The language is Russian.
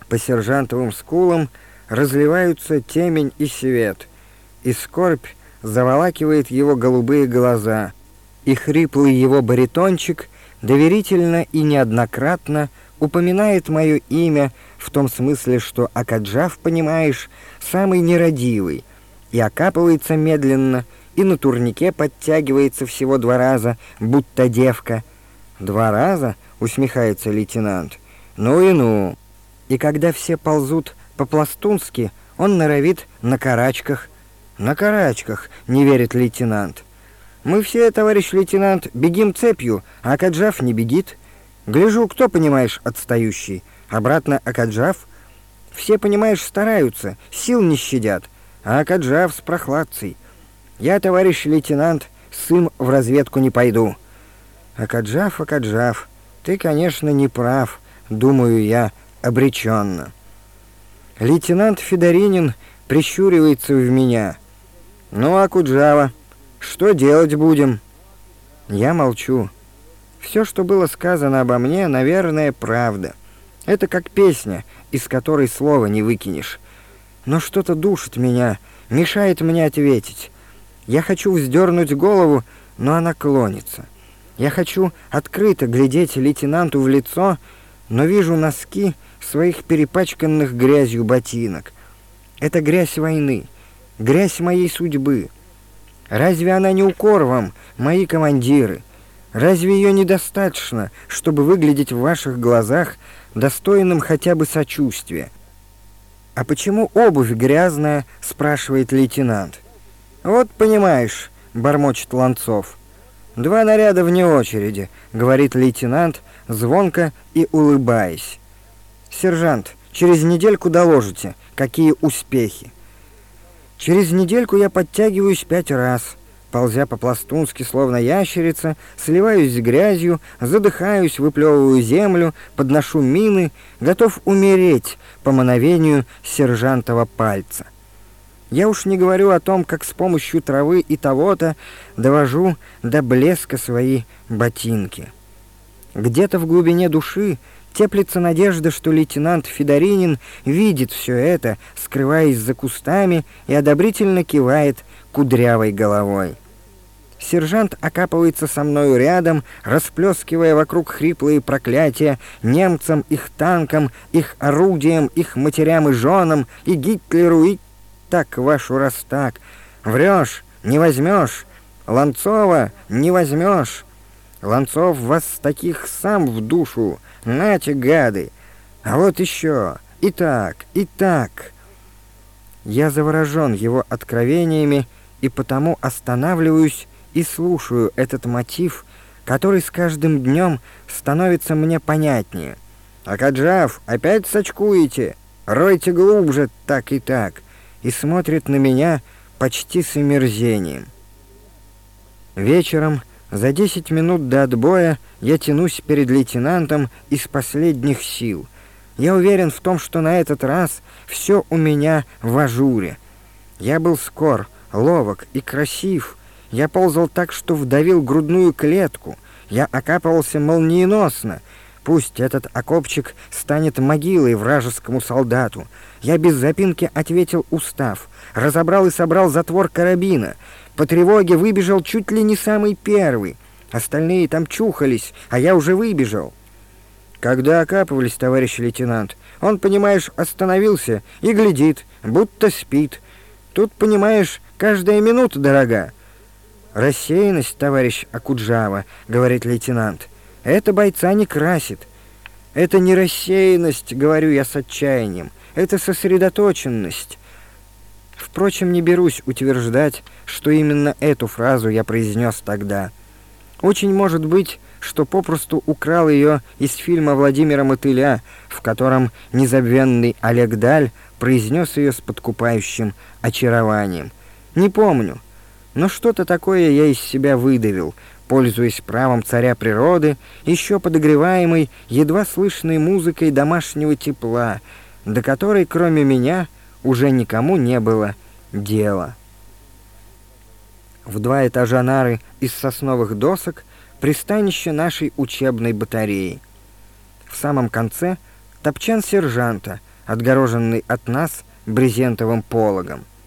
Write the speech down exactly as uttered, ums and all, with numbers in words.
По сержантовым скулам разливаются темень и свет, и скорбь заволакивает его голубые глаза, и хриплый его баритончик доверительно и неоднократно упоминает мое имя в том смысле, что Акаджав, понимаешь, самый нерадивый, и окапывается медленно, и на турнике подтягивается всего два раза, будто девка. «Два раза?» — усмехается лейтенант. «Ну и ну!» И когда все ползут по-пластунски, он норовит на карачках. «На карачках!» — не верит лейтенант. «Мы все, товарищ лейтенант, бегим цепью, а Акаджав не бегит. Гляжу, кто, понимаешь, отстающий. Обратно Акаджав. Все, понимаешь, стараются, сил не щадят, а Акаджав с прохладцей. Я, товарищ лейтенант, с им в разведку не пойду». «Акаджав, Акаджав, ты, конечно, не прав», — думаю я обреченно. Лейтенант Федоринин прищуривается в меня. «Ну, Акуджава, что делать будем?» Я молчу. Все, что было сказано обо мне, наверное, правда. Это как песня, из которой слова не выкинешь. Но что-то душит меня, мешает мне ответить. Я хочу вздернуть голову, но она клонится. Я хочу открыто глядеть лейтенанту в лицо, но вижу носки своих перепачканных грязью ботинок. Это грязь войны, грязь моей судьбы. Разве она не укор вам, мои командиры? Разве ее недостаточно, чтобы выглядеть в ваших глазах достойным хотя бы сочувствия? «А почему обувь грязная?» — спрашивает лейтенант. «Вот понимаешь», — бормочет Ланцов. «Два наряда вне очереди», — говорит лейтенант, звонко и улыбаясь. «Сержант, через недельку доложите, какие успехи». Через недельку я подтягиваюсь пять раз, ползя по-пластунски, словно ящерица, сливаюсь с грязью, задыхаюсь, выплевываю землю, подношу мины, готов умереть по мановению сержантова пальца. Я уж не говорю о том, как с помощью травы и того-то довожу до блеска свои ботинки. Где-то в глубине души теплится надежда, что лейтенант Федоринин видит все это, скрываясь за кустами, и одобрительно кивает кудрявой головой. Сержант окапывается со мною рядом, расплескивая вокруг хриплые проклятия немцам, их танкам, их орудиям, их матерям и женам, и Гитлеру, и так вашу раз так. Врешь, не возьмешь. Ланцова не возьмешь. Ланцов вас таких сам в душу. Нате, гады. А вот еще. И так, и так. Я заворожен его откровениями и потому останавливаюсь и слушаю этот мотив, который с каждым днем становится мне понятнее. «Акаджав, опять сочкуете? Ройте глубже, так и так». И смотрит на меня почти с омерзением. Вечером, за десять минут до отбоя, я тянусь перед лейтенантом из последних сил. Я уверен в том, что на этот раз все у меня в ажуре. Я был скор, ловок и красив. Я ползал так, что вдавил грудную клетку. Я окапывался молниеносно. Пусть этот окопчик станет могилой вражескому солдату. Я без запинки ответил устав, разобрал и собрал затвор карабина. По тревоге выбежал чуть ли не самый первый. Остальные там чухались, а я уже выбежал. Когда окапывались, товарищ лейтенант, он, понимаешь, остановился и глядит, будто спит. Тут, понимаешь, каждая минута дорога. «Рассеянность, товарищ Акуджава», — говорит лейтенант, — «это бойца не красит». «Это не рассеянность», — говорю я с отчаянием, — «это сосредоточенность». Впрочем, не берусь утверждать, что именно эту фразу я произнес тогда. Очень может быть, что попросту украл ее из фильма Владимира Мотыля, в котором незабвенный Олег Даль произнес ее с подкупающим очарованием. Не помню, но что-то такое я из себя выдавил, пользуясь правом царя природы, еще подогреваемой едва слышной музыкой домашнего тепла, до которой, кроме меня, уже никому не было дела. В два этажа нары из сосновых досок пристанище нашей учебной батареи. В самом конце топчан сержанта, отгороженный от нас брезентовым пологом.